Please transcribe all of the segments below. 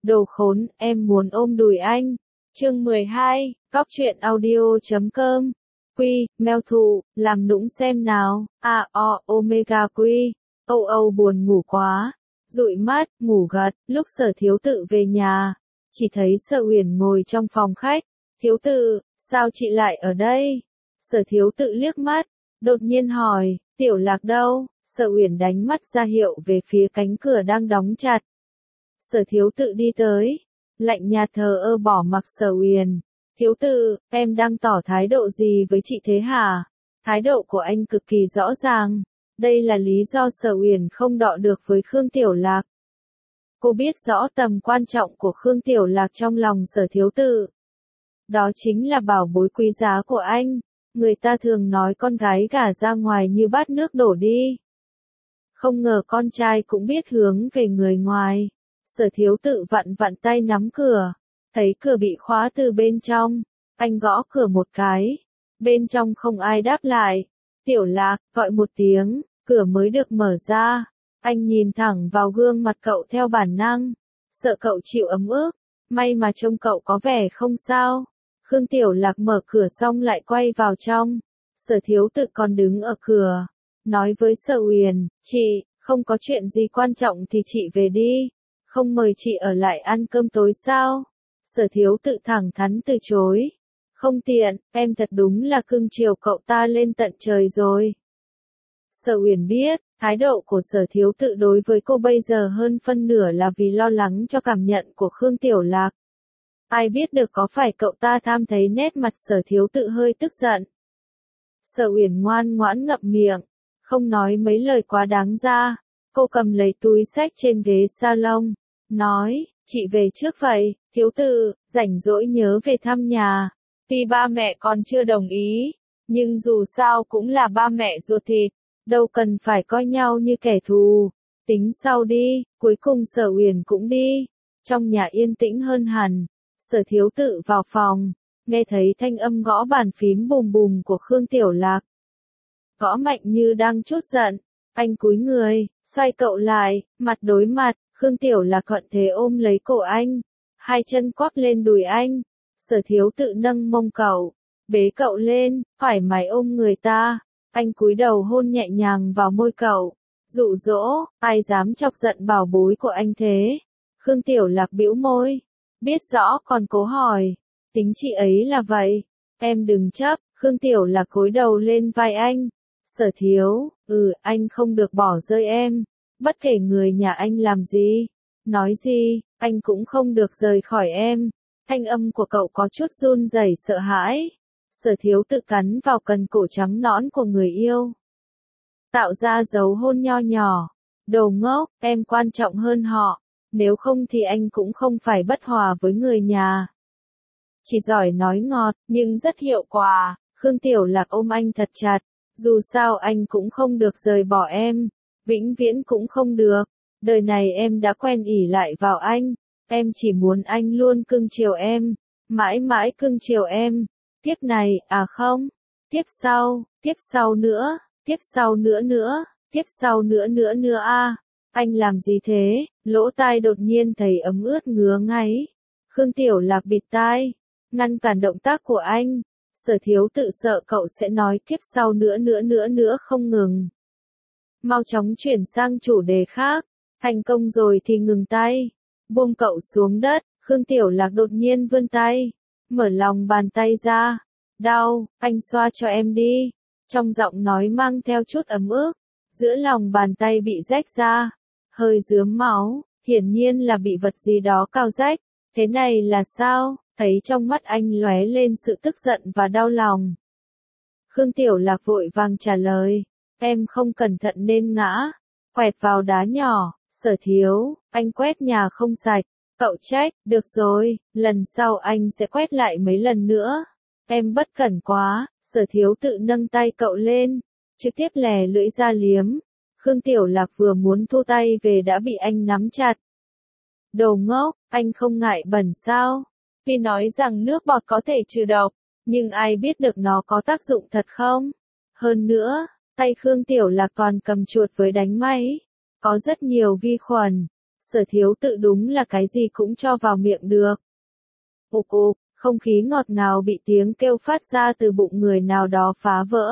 Đồ khốn, em muốn ôm đùi anh. Chương 12, Cóc truyện audio.com. Quy, mèo thụ, làm nũng xem nào. Omega quy. Âu buồn ngủ quá. Dụi mắt, ngủ gật, lúc Sở Thiếu Tự về nhà. Chỉ thấy Sở Uyển ngồi trong phòng khách. Thiếu Tự, sao chị lại ở đây? Sở Thiếu Tự liếc mắt, đột nhiên hỏi, Tiểu Lạc đâu? Sở Uyển đánh mắt ra hiệu về phía cánh cửa đang đóng chặt. Sở Thiếu Tự đi tới, lạnh nhạt thờ ơ bỏ mặc Sở Uyển. Thiếu Tự, em đang tỏ thái độ gì với chị thế hả? Thái độ của anh cực kỳ rõ ràng. Đây là lý do Sở Uyển không đọ được với Khương Tiểu Lạc. Cô biết rõ tầm quan trọng của Khương Tiểu Lạc trong lòng Sở Thiếu Tự. Đó chính là bảo bối quý giá của anh. Người ta thường nói con gái gả ra ngoài như bát nước đổ đi. Không ngờ con trai cũng biết hướng về người ngoài. Sở Thiếu Tự vặn vặn tay nắm cửa, thấy cửa bị khóa từ bên trong, anh gõ cửa một cái, bên trong không ai đáp lại. Tiểu Lạc, gọi một tiếng, cửa mới được mở ra, anh nhìn thẳng vào gương mặt cậu theo bản năng, sợ cậu chịu ấm ức, may mà trông cậu có vẻ không sao. Khương Tiểu Lạc mở cửa xong lại quay vào trong, Sở Thiếu Tự còn đứng ở cửa, nói với Sở Uyển, chị, không có chuyện gì quan trọng thì chị về đi. Không mời chị ở lại ăn cơm tối sao? Sở Thiếu Tự thẳng thắn từ chối. Không tiện, em thật đúng là cưng chiều cậu ta lên tận trời rồi. Sở Uyển biết, thái độ của Sở Thiếu Tự đối với cô bây giờ hơn phân nửa là vì lo lắng cho cảm nhận của Khương Tiểu Lạc. Ai biết được có phải cậu ta tham thấy nét mặt Sở Thiếu Tự hơi tức giận. Sở Uyển ngoan ngoãn ngậm miệng, không nói mấy lời quá đáng ra. Cô cầm lấy túi xách trên ghế salon, nói, chị về trước vậy, Thiếu Tự, rảnh rỗi nhớ về thăm nhà. Tuy ba mẹ còn chưa đồng ý, nhưng dù sao cũng là ba mẹ ruột thịt, đâu cần phải coi nhau như kẻ thù. Tính sau đi. Cuối cùng Sở Uyển cũng đi. Trong nhà yên tĩnh hơn hẳn. Sở Thiếu Tự vào phòng, nghe thấy thanh âm gõ bàn phím bùm bùm của Khương Tiểu Lạc. Gõ mạnh như đang trút giận. Anh cúi người, xoay cậu lại, mặt đối mặt, Khương Tiểu Lạc thuận thế ôm lấy cổ anh, hai chân quắp lên đùi anh. Sở Thiếu Tự nâng mông cậu, bế cậu lên, thoải mái ôm người ta. Anh cúi đầu hôn nhẹ nhàng vào môi cậu, dụ dỗ, ai dám chọc giận bảo bối của anh thế? Khương Tiểu Lạc bĩu môi, biết rõ còn cố hỏi, tính chị ấy là vậy, em đừng chấp. Khương Tiểu Lạc cúi đầu lên vai anh. Sở Thiếu, anh không được bỏ rơi em, bất kể người nhà anh làm gì, nói gì, anh cũng không được rời khỏi em. Thanh âm của cậu có chút run rẩy sợ hãi. Sở Thiếu Tự cắn vào cần cổ trắng nõn của người yêu, tạo ra dấu hôn nho nhỏ. Đồ ngốc, em quan trọng hơn họ, nếu không thì anh cũng không phải bất hòa với người nhà. Chỉ giỏi nói ngọt, nhưng rất hiệu quả. Khương Tiểu Lạc ôm anh thật chặt. Dù sao anh cũng không được rời bỏ em, vĩnh viễn cũng không được. Đời này em đã quen ỷ lại vào anh, em chỉ muốn anh luôn cưng chiều em, mãi mãi cưng chiều em. Tiếp này, không, tiếp sau nữa, tiếp sau nữa nữa, tiếp sau nữa nữa nữa Anh làm gì thế? Lỗ tai đột nhiên thấy ấm ướt ngứa ngáy. Khương Tiểu Lạc bịt tai, ngăn cản động tác của anh. Sở Thiếu Tự sợ cậu sẽ nói tiếp sau nữa nữa nữa nữa không ngừng. Mau chóng chuyển sang chủ đề khác. Thành công rồi thì ngừng tay. Buông cậu xuống đất. Khương Tiểu Lạc đột nhiên vươn tay, mở lòng bàn tay ra. Đau, anh xoa cho em đi. Trong giọng nói mang theo chút ấm ức. Giữa lòng bàn tay bị rách ra, hơi rướm máu, hiển nhiên là bị vật gì đó cào rách. Thế này là sao? Thấy trong mắt anh lóe lên sự tức giận và đau lòng. Khương Tiểu Lạc vội vàng trả lời, em không cẩn thận nên ngã, quẹt vào đá nhỏ. Sở Thiếu, anh quét nhà không sạch. Cậu trách, được rồi, lần sau anh sẽ quét lại mấy lần nữa. Em bất cẩn quá. Sở Thiếu Tự nâng tay cậu lên, trực tiếp lè lưỡi ra liếm. Khương Tiểu Lạc vừa muốn thu tay về đã bị anh nắm chặt. Đồ ngốc, anh không ngại bẩn sao? Tuy nói rằng nước bọt có thể trừ độc, nhưng ai biết được nó có tác dụng thật không? Hơn nữa, tay Khương Tiểu Lạc còn cầm chuột với đánh máy, có rất nhiều vi khuẩn. Sở Thiếu Tự đúng là cái gì cũng cho vào miệng được. Ục ục, không khí ngọt ngào bị tiếng kêu phát ra từ bụng người nào đó phá vỡ.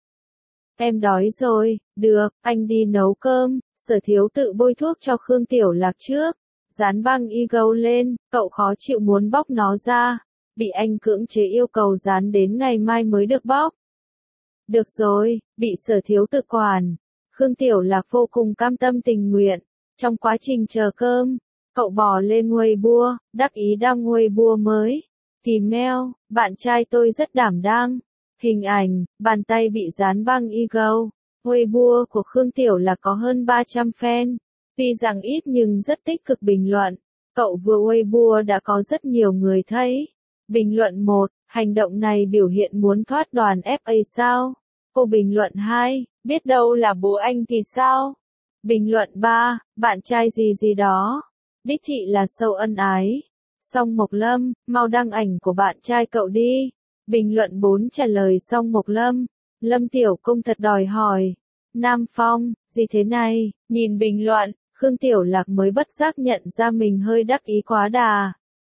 Em đói rồi, được, anh đi nấu cơm. Sở Thiếu Tự bôi thuốc cho Khương Tiểu Lạc trước, dán băng y gâu lên, cậu khó chịu muốn bóc nó ra, bị anh cưỡng chế yêu cầu dán đến ngày mai mới được bóc. Được rồi, bị Sở Thiếu Tự quản. Khương Tiểu Lạc vô cùng cam tâm tình nguyện. Trong quá trình chờ cơm, cậu bò lên Weibo, đắc ý đăng Weibo mới. Tìm mail, bạn trai tôi rất đảm đang. Hình ảnh, bàn tay bị dán băng ego. Weibo của Khương Tiểu Lạc có hơn 300 fan. Tuy rằng ít nhưng rất tích cực bình luận. Cậu vừa Weibo đã có rất nhiều người thấy. Bình luận 1, hành động này biểu hiện muốn thoát đoàn FA sao? Cô bình luận 2, biết đâu là bố anh thì sao? Bình luận 3, bạn trai gì gì đó. Đích thị là sâu ân ái. Song Mộc Lâm, mau đăng ảnh của bạn trai cậu đi. Bình luận 4 trả lời Song Mộc Lâm. Lâm Tiểu Công thật đòi hỏi. Nam Phong, gì thế này? Nhìn bình luận, Khương Tiểu Lạc mới bất giác nhận ra mình hơi đắc ý quá đà.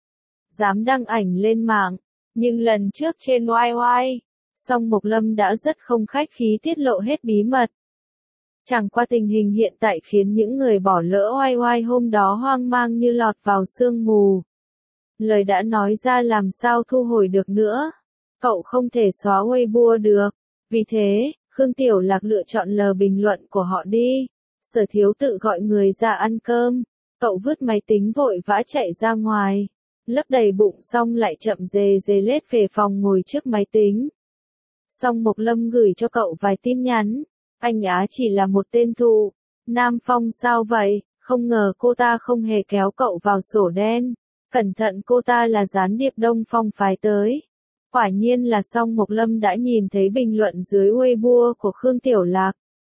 Dám đăng ảnh lên mạng, nhưng lần trước trên YY, Song Mộc Lâm đã rất không khách khí tiết lộ hết bí mật. Chẳng qua tình hình hiện tại khiến những người bỏ lỡ YY hôm đó hoang mang như lọt vào sương mù. Lời đã nói ra làm sao thu hồi được nữa. Cậu không thể xóa Weibo được. Vì thế, Khương Tiểu Lạc lựa chọn lờ bình luận của họ đi. Sở Thiếu Tự gọi người ra ăn cơm. Cậu vứt máy tính vội vã chạy ra ngoài. Lấp đầy bụng xong lại chậm dề dề lết về phòng ngồi trước máy tính. Song Mộc Lâm gửi cho cậu vài tin nhắn. Anh Á chỉ là một tên thụ. Nam Phong sao vậy? Không ngờ cô ta không hề kéo cậu vào sổ đen. Cẩn thận cô ta là gián điệp Đông Phong phái tới. Quả nhiên là Song Mộc Lâm đã nhìn thấy bình luận dưới Weibo của Khương Tiểu Lạc.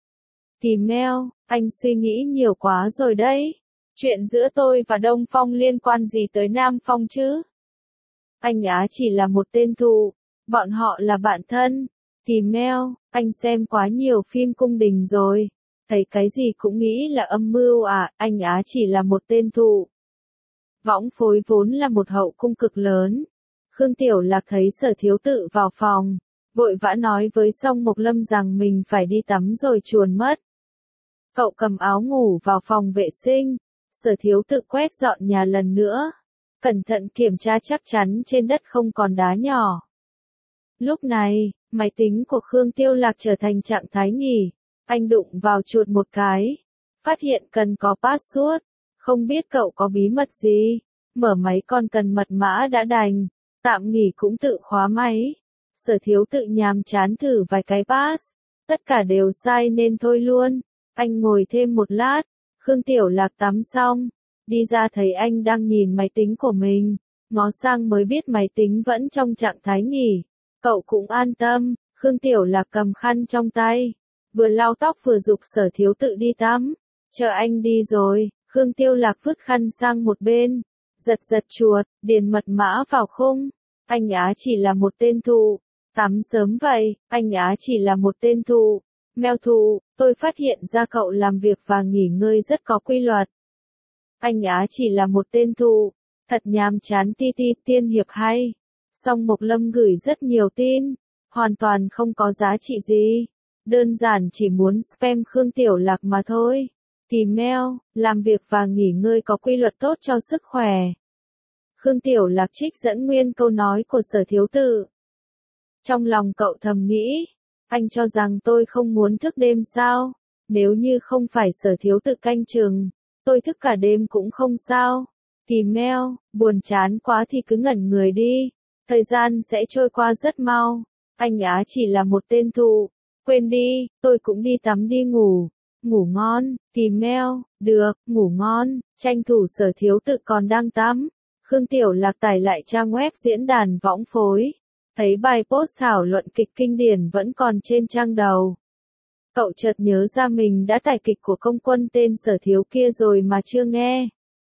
Tìm mail, anh suy nghĩ nhiều quá rồi đấy. Chuyện giữa tôi và Đông Phong liên quan gì tới Nam Phong chứ? Anh Á chỉ là một tên thụ. Bọn họ là bạn thân. Tìm mail, anh xem quá nhiều phim cung đình rồi. Thấy cái gì cũng nghĩ là âm mưu à, anh Á chỉ là một tên thụ. Võng Phối vốn là một hậu cung cực lớn. Khương Tiểu Lạc thấy Sở Thiếu Tự vào phòng, vội vã nói với Song Mộc Lâm rằng mình phải đi tắm rồi chuồn mất. Cậu cầm áo ngủ vào phòng vệ sinh. Sở Thiếu Tự quét dọn nhà lần nữa. Cẩn thận kiểm tra chắc chắn trên đất không còn đá nhỏ. Lúc này, máy tính của Khương Tiểu Lạc trở thành trạng thái nghỉ. Anh đụng vào chuột một cái. Phát hiện cần có password. Không biết cậu có bí mật gì. Mở máy còn cần mật mã đã đành. Tạm nghỉ cũng tự khóa máy. Sở Thiếu Tự nhàm chán thử vài cái pass. Tất cả đều sai nên thôi luôn. Anh ngồi thêm một lát. Khương Tiểu Lạc tắm xong. Đi ra thấy anh đang nhìn máy tính của mình. Ngó sang mới biết máy tính vẫn trong trạng thái nghỉ. Cậu cũng an tâm. Khương Tiểu Lạc cầm khăn trong tay. Vừa lau tóc vừa giục Sở Thiếu Tự đi tắm. Chờ anh đi rồi. Khương Tiểu Lạc vứt khăn sang một bên. Giật giật chuột, điền mật mã vào khung. Anh Á chỉ là một tên thụ. Tắm sớm vậy, anh Á chỉ là một tên thụ. Mèo thụ, tôi phát hiện ra cậu làm việc và nghỉ ngơi rất có quy luật. Anh Á chỉ là một tên thụ. Thật nhàm chán ti ti tiên hiệp hay. Song Mộc Lâm gửi rất nhiều tin. Hoàn toàn không có giá trị gì. Đơn giản chỉ muốn spam Khương Tiểu Lạc mà thôi. Tìm mail, làm việc và nghỉ ngơi có quy luật tốt cho sức khỏe. Khương Tiểu Lạc trích dẫn nguyên câu nói của Sở Thiếu Tự. Trong lòng cậu thầm nghĩ, anh cho rằng tôi không muốn thức đêm sao? Nếu như không phải Sở Thiếu Tự canh chừng, tôi thức cả đêm cũng không sao. Tìm mail, buồn chán quá thì cứ ngẩn người đi. Thời gian sẽ trôi qua rất mau. Anh Á chỉ là một tên thụ. Quên đi, tôi cũng đi tắm đi ngủ. Ngủ ngon, tìm mail, được, ngủ ngon, tranh thủ Sở Thiếu Tự còn đang tắm. Khương Tiểu Lạc tải lại trang web diễn đàn Võng Phối. Thấy bài post thảo luận kịch kinh điển vẫn còn trên trang đầu. Cậu chợt nhớ ra mình đã tải kịch của công quân tên Sở Thiếu kia rồi mà chưa nghe.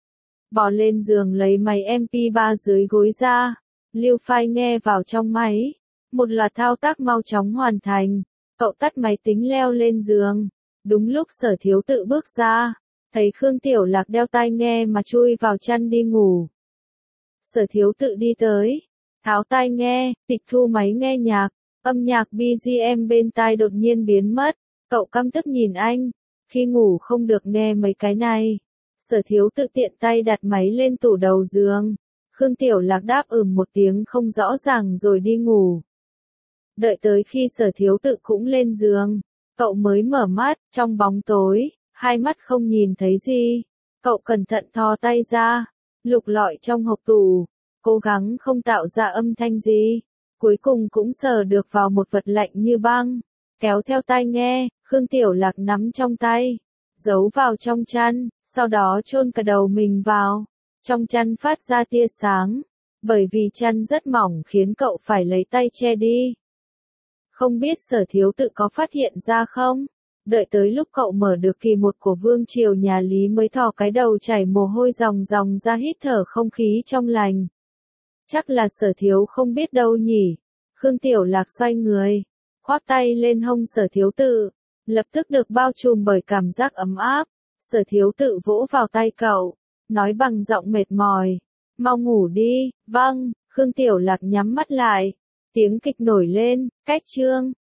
Bò lên giường lấy máy MP3 dưới gối ra. Lưu file nghe vào trong máy. Một loạt thao tác mau chóng hoàn thành. Cậu tắt máy tính leo lên giường. Đúng lúc Sở Thiếu Tự bước ra. Thấy Khương Tiểu Lạc đeo tai nghe mà chui vào chăn đi ngủ. Sở Thiếu Tự đi tới, tháo tai nghe, tịch thu máy nghe nhạc, âm nhạc BGM bên tai đột nhiên biến mất. Cậu căm tức nhìn anh, khi ngủ không được nghe mấy cái này. Sở Thiếu Tự tiện tay đặt máy lên tủ đầu giường. Khương Tiểu Lạc đáp một tiếng không rõ ràng rồi đi ngủ. Đợi tới khi Sở Thiếu Tự cũng lên giường, cậu mới mở mắt, trong bóng tối, hai mắt không nhìn thấy gì. Cậu cẩn thận thò tay ra, lục lọi trong hộc tủ, cố gắng không tạo ra âm thanh gì. Cuối cùng cũng sờ được vào một vật lạnh như băng. Kéo theo tai nghe, Khương Tiểu Lạc nắm trong tay, giấu vào trong chăn, sau đó chôn cả đầu mình vào. Trong chăn phát ra tia sáng, bởi vì chăn rất mỏng khiến cậu phải lấy tay che đi. Không biết Sở Thiếu Tự có phát hiện ra không? Đợi tới lúc cậu mở được kỳ một của Vương Triều nhà Lý mới thò cái đầu chảy mồ hôi ròng ròng ra hít thở không khí trong lành. Chắc là Sở Thiếu không biết đâu nhỉ. Khương Tiểu Lạc xoay người, khoác tay lên hông Sở Thiếu Tự, lập tức được bao trùm bởi cảm giác ấm áp. Sở Thiếu Tự vỗ vào tay cậu, nói bằng giọng mệt mỏi, mau ngủ đi. Vâng. Khương Tiểu Lạc nhắm mắt lại, tiếng kịch nổi lên, cách chương.